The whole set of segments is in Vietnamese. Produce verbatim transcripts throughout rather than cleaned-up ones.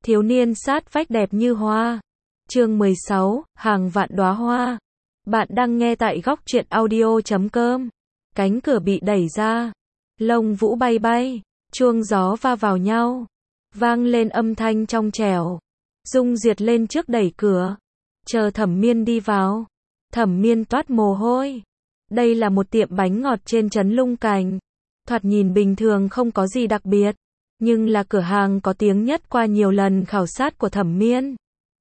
Thiếu niên sát vách đẹp như hoa. Chương mười sáu, hàng vạn đóa hoa. Bạn đang nghe tại góc truyện audio chấm com. Cánh cửa bị đẩy ra. Lông vũ bay bay. Chuông gió va vào nhau. Vang lên âm thanh trong trẻo. Dung Duyệt lên trước đẩy cửa. Chờ Thẩm Miên đi vào. Thẩm Miên toát mồ hôi. Đây là một tiệm bánh ngọt trên trấn Lung Cảnh. Thoạt nhìn bình thường không có gì đặc biệt. Nhưng là cửa hàng có tiếng nhất qua nhiều lần khảo sát của Thẩm Miên.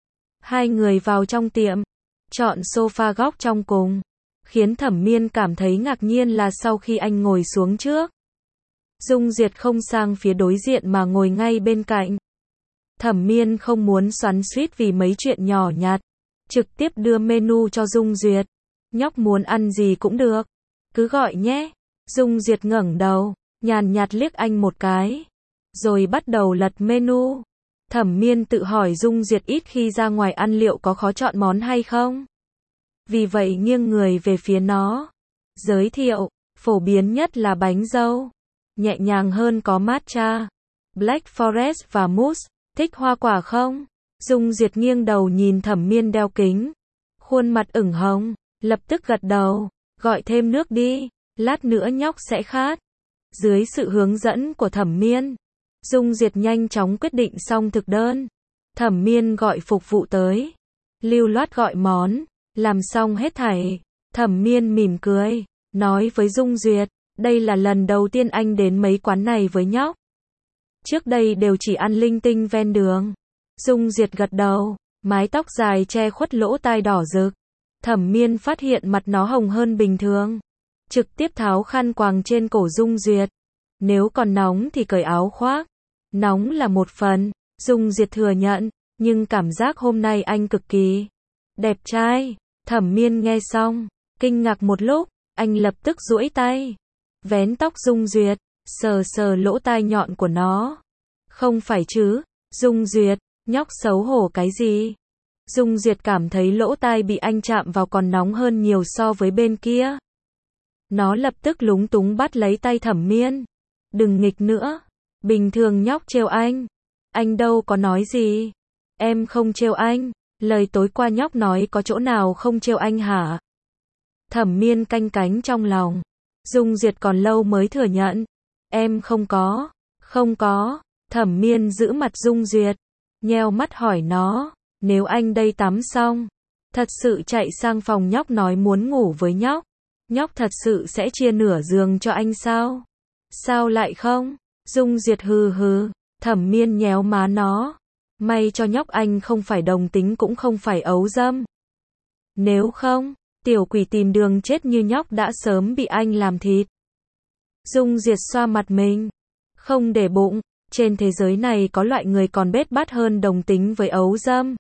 Hai người vào trong tiệm. Chọn sofa góc trong cùng. Khiến Thẩm Miên cảm thấy ngạc nhiên là sau khi anh ngồi xuống trước. Dung Duyệt không sang phía đối diện mà ngồi ngay bên cạnh. Thẩm Miên không muốn xoắn xuýt vì mấy chuyện nhỏ nhặt. Trực tiếp đưa menu cho Dung Duyệt. Nhóc muốn ăn gì cũng được. Cứ gọi nhé. Dung Duyệt ngẩng đầu, nhàn nhạt liếc anh một cái. Rồi bắt đầu lật menu. Thẩm Miên tự hỏi Dung Duyệt ít khi ra ngoài ăn liệu có khó chọn món hay không. Vì vậy nghiêng người về phía nó. Giới thiệu, phổ biến nhất là bánh dâu. Nhẹ nhàng hơn có matcha, Black Forest và mousse. Thích hoa quả không? Dung Duyệt nghiêng đầu nhìn Thẩm Miên đeo kính. Khuôn mặt ửng hồng, lập tức gật đầu. Gọi thêm nước đi, lát nữa nhóc sẽ khát. Dưới sự hướng dẫn của Thẩm Miên, Dung Duyệt nhanh chóng quyết định xong thực đơn. Thẩm Miên gọi phục vụ tới. Lưu loát gọi món. Làm xong hết thảy. Thẩm Miên mỉm cười. Nói với Dung Duyệt. Đây là lần đầu tiên anh đến mấy quán này với nhóc. Trước đây đều chỉ ăn linh tinh ven đường. Dung Duyệt gật đầu. Mái tóc dài che khuất lỗ tai đỏ rực. Thẩm Miên phát hiện mặt nó hồng hơn bình thường. Trực tiếp tháo khăn quàng trên cổ Dung Duyệt. Nếu còn nóng thì cởi áo khoác. Nóng là một phần, Dung Duyệt thừa nhận, nhưng cảm giác hôm nay anh cực kỳ đẹp trai. Thẩm Miên nghe xong, kinh ngạc một lúc, anh lập tức duỗi tay, vén tóc Dung Duyệt, sờ sờ lỗ tai nhọn của nó. Không phải chứ, Dung Duyệt, nhóc xấu hổ cái gì? Dung Duyệt cảm thấy lỗ tai bị anh chạm vào còn nóng hơn nhiều so với bên kia. Nó lập tức lúng túng bắt lấy tay Thẩm Miên. Đừng nghịch nữa. Bình thường nhóc trêu anh. Anh đâu có nói gì. Em không trêu anh. Lời tối qua nhóc nói có chỗ nào không trêu anh hả? Thẩm Miên canh cánh trong lòng. Dung Duyệt còn lâu mới thừa nhận. Em không có. Không có. Thẩm Miên giữ mặt Dung Duyệt. Nheo mắt hỏi nó. Nếu anh đây tắm xong. Thật sự chạy sang phòng nhóc nói muốn ngủ với nhóc. Nhóc thật sự sẽ chia nửa giường cho anh sao? Sao lại không? Dung Duyệt hừ hừ. Thẩm Miên nhéo má nó. May cho nhóc anh không phải đồng tính cũng không phải ấu dâm. Nếu không, tiểu quỷ tìm đường chết như nhóc đã sớm bị anh làm thịt. Dung Duyệt xoa mặt mình. Không để bụng, trên thế giới này có loại người còn bết bát hơn đồng tính với ấu dâm.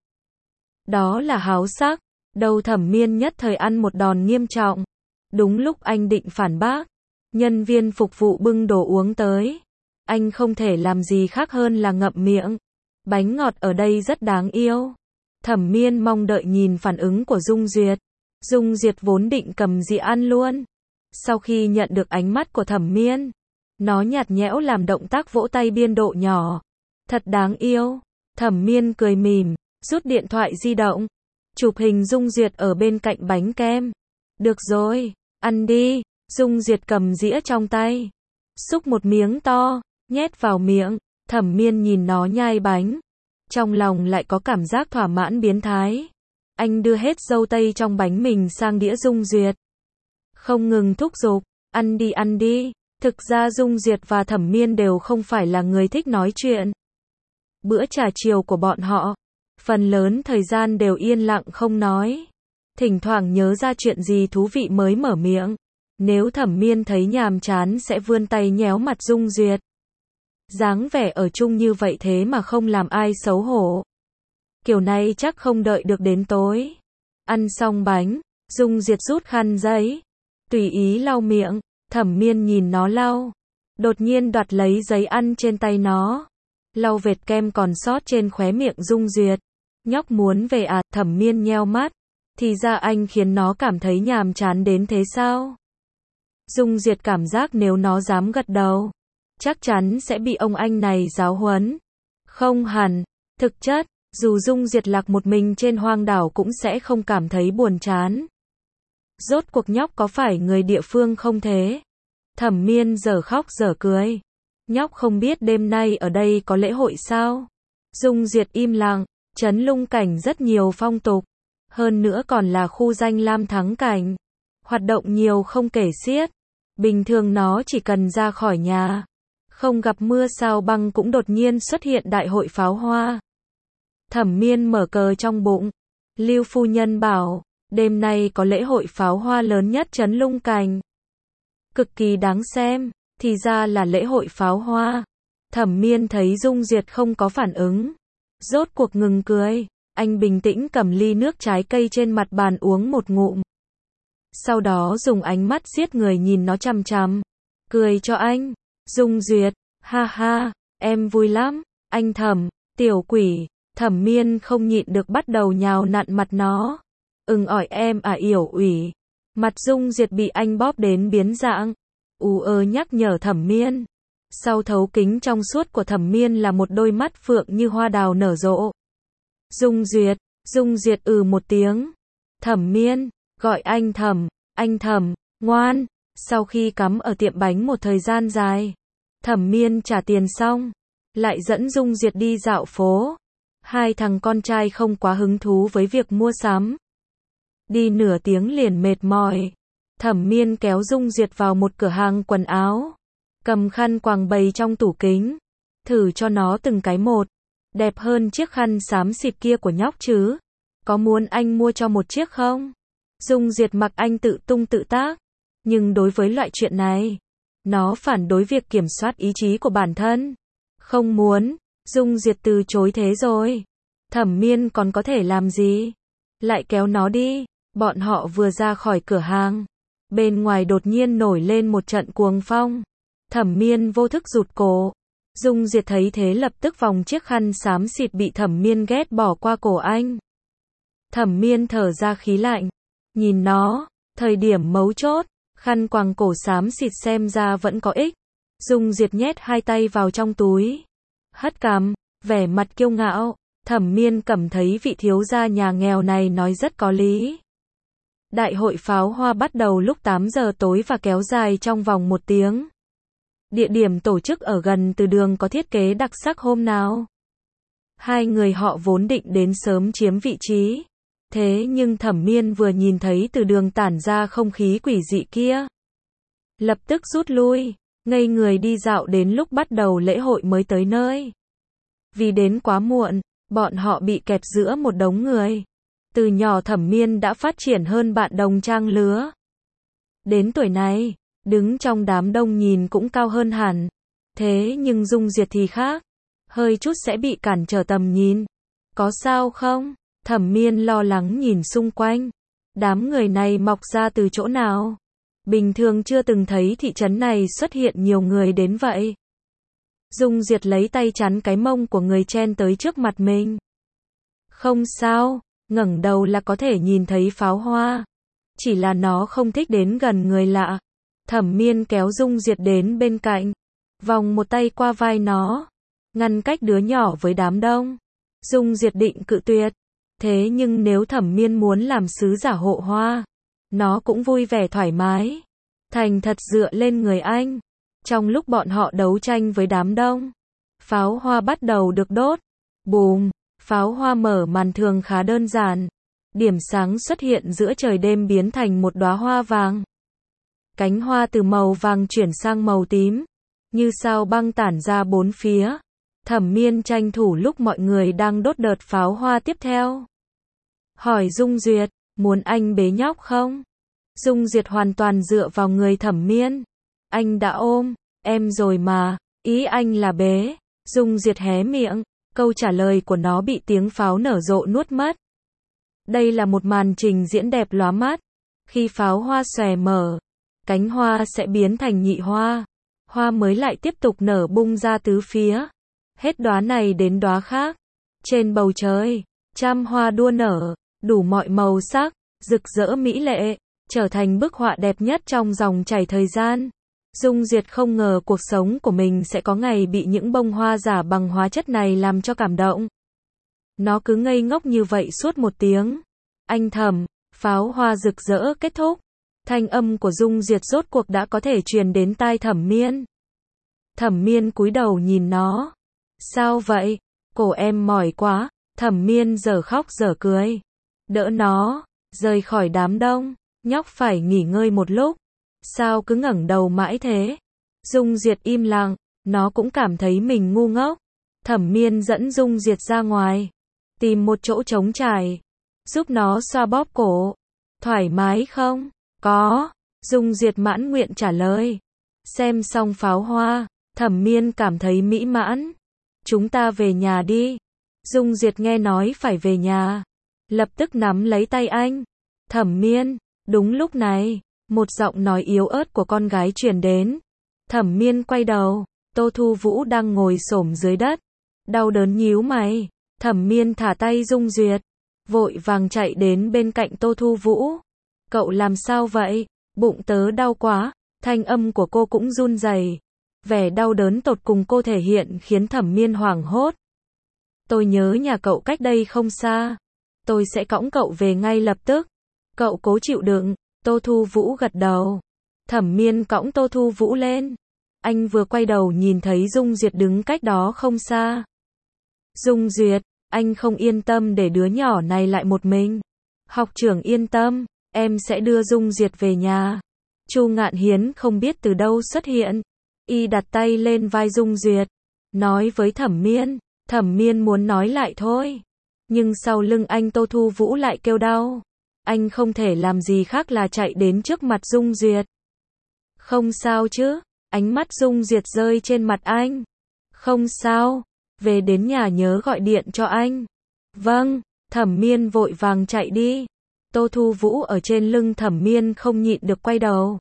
Đó là háo sắc. Đầu Thẩm Miên nhất thời ăn một đòn nghiêm trọng. Đúng lúc anh định phản bác, nhân viên phục vụ bưng đồ uống tới. Anh không thể làm gì khác hơn là ngậm miệng. Bánh ngọt ở đây rất đáng yêu. Thẩm Miên mong đợi nhìn phản ứng của Dung Duyệt. Dung Duyệt vốn định cầm dĩa ăn luôn. Sau khi nhận được ánh mắt của Thẩm Miên, nó nhạt nhẽo làm động tác vỗ tay biên độ nhỏ. Thật đáng yêu. Thẩm Miên cười mỉm, rút điện thoại di động, chụp hình Dung Duyệt ở bên cạnh bánh kem. Được rồi, ăn đi. Dung Duyệt cầm dĩa trong tay, xúc một miếng to, nhét vào miệng. Thẩm Miên nhìn nó nhai bánh, trong lòng lại có cảm giác thỏa mãn biến thái. Anh đưa hết dâu tây trong bánh mình sang đĩa Dung Duyệt, không ngừng thúc giục, ăn đi ăn đi. Thực ra Dung Duyệt và Thẩm Miên đều không phải là người thích nói chuyện. Bữa trà chiều của bọn họ, phần lớn thời gian đều yên lặng không nói. Thỉnh thoảng nhớ ra chuyện gì thú vị mới mở miệng. Nếu Thẩm Miên thấy nhàm chán sẽ vươn tay nhéo mặt Dung Duyệt. Dáng vẻ ở chung như vậy thế mà không làm ai xấu hổ. Kiểu này chắc không đợi được đến tối. Ăn xong bánh, Dung Duyệt rút khăn giấy, tùy ý lau miệng. Thẩm Miên nhìn nó lau, đột nhiên đoạt lấy giấy ăn trên tay nó, lau vệt kem còn sót trên khóe miệng Dung Duyệt. Nhóc muốn về à? Thẩm Miên nheo mắt. Thì ra anh khiến nó cảm thấy nhàm chán đến thế sao? Dung Duyệt cảm giác nếu nó dám gật đầu, chắc chắn sẽ bị ông anh này giáo huấn. Không hẳn, Thực chất, dù Dung Diệt lạc một mình trên hoang đảo cũng sẽ không cảm thấy buồn chán. Rốt cuộc nhóc có phải người địa phương không thế? Thẩm Miên giờ khóc giờ cười. Nhóc không biết đêm nay ở đây có lễ hội sao? Dung Diệt im lặng, Trấn Lung Cảnh rất nhiều phong tục. Hơn nữa còn là khu danh lam thắng cảnh. Hoạt động nhiều không kể xiết. Bình thường nó chỉ cần ra khỏi nhà. Không gặp mưa sao băng cũng đột nhiên xuất hiện đại hội pháo hoa. Thẩm Miên mở cờ trong bụng. Lưu phu nhân bảo, đêm nay có lễ hội pháo hoa lớn nhất Trấn Lung Cảnh. Cực kỳ đáng xem, thì ra là lễ hội pháo hoa. Thẩm Miên thấy Dung Diệt không có phản ứng. Rốt cuộc ngừng cười, anh bình tĩnh cầm ly nước trái cây trên mặt bàn uống một ngụm. Sau đó dùng ánh mắt giết người nhìn nó chằm chằm. Cười cho anh. Dung Duyệt, ha ha, em vui lắm, anh Thẩm, tiểu quỷ. Thẩm Miên không nhịn được bắt đầu nhào nặn mặt nó. Ưng ỏi em à yểu ủy. Mặt Dung Diệt bị anh bóp đến biến dạng. U ơ nhắc nhở Thẩm Miên. Sau thấu kính trong suốt của Thẩm Miên là một đôi mắt phượng như hoa đào nở rộ. Dung Duyệt, Dung Duyệt ừ một tiếng. Thẩm Miên, gọi anh Thẩm, anh Thẩm, ngoan. Sau khi cắm ở tiệm bánh một thời gian dài, Thẩm Miên trả tiền xong, lại dẫn Dung Duyệt đi dạo phố. Hai thằng con trai không quá hứng thú với việc mua sắm. Đi nửa tiếng liền mệt mỏi. Thẩm Miên kéo Dung Duyệt vào một cửa hàng quần áo. Cầm khăn quàng bày trong tủ kính. Thử cho nó từng cái một. Đẹp hơn chiếc khăn xám xịt kia của nhóc chứ. Có muốn anh mua cho một chiếc không? Dung Duyệt mặc anh tự tung tự tác. Nhưng đối với loại chuyện này, nó phản đối việc kiểm soát ý chí của bản thân. Không muốn. Dung Duyệt từ chối thế rồi. Thẩm Miên còn có thể làm gì? Lại kéo nó đi. Bọn họ vừa ra khỏi cửa hàng. Bên ngoài đột nhiên nổi lên một trận cuồng phong. Thẩm Miên vô thức rụt cổ. Dung Duyệt thấy thế lập tức vòng chiếc khăn xám xịt bị Thẩm Miên ghét bỏ qua cổ anh. Thẩm Miên thở ra khí lạnh. Nhìn nó, thời điểm mấu chốt, khăn quàng cổ xám xịt xem ra vẫn có ích. Dung Duyệt nhét hai tay vào trong túi. Hất cằm, vẻ mặt kiêu ngạo. Thẩm Miên cảm thấy vị thiếu gia nhà nghèo này nói rất có lý. Đại hội pháo hoa bắt đầu lúc tám giờ tối và kéo dài trong vòng một tiếng. Địa điểm tổ chức ở gần từ đường có thiết kế đặc sắc hôm nào. Hai người họ vốn định đến sớm chiếm vị trí. Thế nhưng Thẩm Miên vừa nhìn thấy từ đường tản ra không khí quỷ dị kia. Lập tức rút lui, ngây người đi dạo đến lúc bắt đầu lễ hội mới tới nơi. Vì đến quá muộn, bọn họ bị kẹp giữa một đống người. Từ nhỏ Thẩm Miên đã phát triển hơn bạn đồng trang lứa. Đến tuổi này, đứng trong đám đông nhìn cũng cao hơn hẳn. Thế nhưng Dung Duyệt thì khác. Hơi chút sẽ bị cản trở tầm nhìn. Có sao không? Thẩm Miên lo lắng nhìn xung quanh. Đám người này mọc ra từ chỗ nào? Bình thường chưa từng thấy thị trấn này xuất hiện nhiều người đến vậy. Dung Duyệt lấy tay chắn cái mông của người chen tới trước mặt mình. Không sao, ngẩng đầu là có thể nhìn thấy pháo hoa. Chỉ là nó không thích đến gần người lạ. Thẩm Miên kéo Dung Duyệt đến bên cạnh. Vòng một tay qua vai nó. Ngăn cách đứa nhỏ với đám đông. Dung Duyệt định cự tuyệt. Thế nhưng nếu Thẩm Miên muốn làm sứ giả hộ hoa, nó cũng vui vẻ thoải mái. Thành thật dựa lên người anh. Trong lúc bọn họ đấu tranh với đám đông, pháo hoa bắt đầu được đốt. Bùm, pháo hoa mở màn thường khá đơn giản. Điểm sáng xuất hiện giữa trời đêm biến thành một đóa hoa vàng. Cánh hoa từ màu vàng chuyển sang màu tím, như sao băng tản ra bốn phía. Thẩm Miên tranh thủ lúc mọi người đang đốt đợt pháo hoa tiếp theo. Hỏi Dung Duyệt, muốn anh bế nhóc không? Dung Duyệt hoàn toàn dựa vào người Thẩm Miên. Anh đã ôm em rồi mà, ý anh là bế. Dung Duyệt hé miệng, câu trả lời của nó bị tiếng pháo nở rộ nuốt mất. Đây là một màn trình diễn đẹp lóa mắt. Khi pháo hoa xòe mở, cánh hoa sẽ biến thành nhị hoa. Hoa mới lại tiếp tục nở bung ra tứ phía. Hết đóa này đến đóa khác. Trên bầu trời, trăm hoa đua nở, đủ mọi màu sắc, rực rỡ mỹ lệ, trở thành bức họa đẹp nhất trong dòng chảy thời gian. Dung Duyệt không ngờ cuộc sống của mình sẽ có ngày bị những bông hoa giả bằng hóa chất này làm cho cảm động. Nó cứ ngây ngốc như vậy suốt một tiếng. Anh thầm, pháo hoa rực rỡ kết thúc. Thanh âm của Dung Duyệt rốt cuộc đã có thể truyền đến tai Thẩm Miên. Thẩm Miên cúi đầu nhìn nó. Sao vậy? Cổ em mỏi quá. Thẩm Miên giờ khóc giờ cười. Đỡ nó, rời khỏi đám đông. Nhóc phải nghỉ ngơi một lúc. Sao cứ ngẩng đầu mãi thế? Dung Duyệt im lặng. Nó cũng cảm thấy mình ngu ngốc. Thẩm Miên dẫn Dung Duyệt ra ngoài. Tìm một chỗ trống trải. Giúp nó xoa bóp cổ. Thoải mái không? Có. Dung Duyệt mãn nguyện trả lời. Xem xong pháo hoa, Thẩm Miên cảm thấy mỹ mãn. Chúng ta về nhà đi. Dung Duyệt nghe nói phải về nhà. Lập tức nắm lấy tay anh. Thẩm Miên. Đúng lúc này, một giọng nói yếu ớt của con gái truyền đến. Thẩm Miên quay đầu. Tô Thu Vũ đang ngồi xổm dưới đất. Đau đớn nhíu mày. Thẩm Miên thả tay Dung Duyệt. Vội vàng chạy đến bên cạnh Tô Thu Vũ. Cậu làm sao vậy? Bụng tớ đau quá. Thanh âm của cô cũng run rẩy. Vẻ đau đớn tột cùng cô thể hiện khiến Thẩm Miên hoảng hốt. Tôi nhớ nhà cậu cách đây không xa. Tôi sẽ cõng cậu về ngay lập tức. Cậu cố chịu đựng. Tô Thu Vũ gật đầu. Thẩm Miên cõng Tô Thu Vũ lên. Anh vừa quay đầu nhìn thấy Dung Duyệt đứng cách đó không xa. Dung Duyệt, anh không yên tâm để đứa nhỏ này lại một mình. Học trưởng yên tâm, em sẽ đưa Dung Duyệt về nhà. Chu Ngạn Hiến không biết từ đâu xuất hiện. Y đặt tay lên vai Dung Duyệt. Nói với Thẩm Miên. Thẩm Miên muốn nói lại thôi. Nhưng sau lưng anh Tô Thu Vũ lại kêu đau. Anh không thể làm gì khác là chạy đến trước mặt Dung Duyệt. Không sao chứ? Ánh mắt Dung Duyệt rơi trên mặt anh. Không sao. Về đến nhà nhớ gọi điện cho anh. Vâng. Thẩm Miên vội vàng chạy đi. Tô Thu Vũ ở trên lưng Thẩm Miên không nhịn được quay đầu.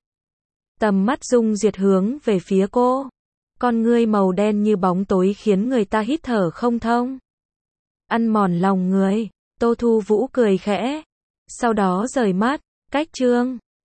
Tầm mắt Dung Duyệt hướng về phía cô. Con ngươi màu đen như bóng tối khiến người ta hít thở không thông. Ăn mòn lòng người. Tô Thu Vũ cười khẽ. Sau đó rời mắt. Cách chương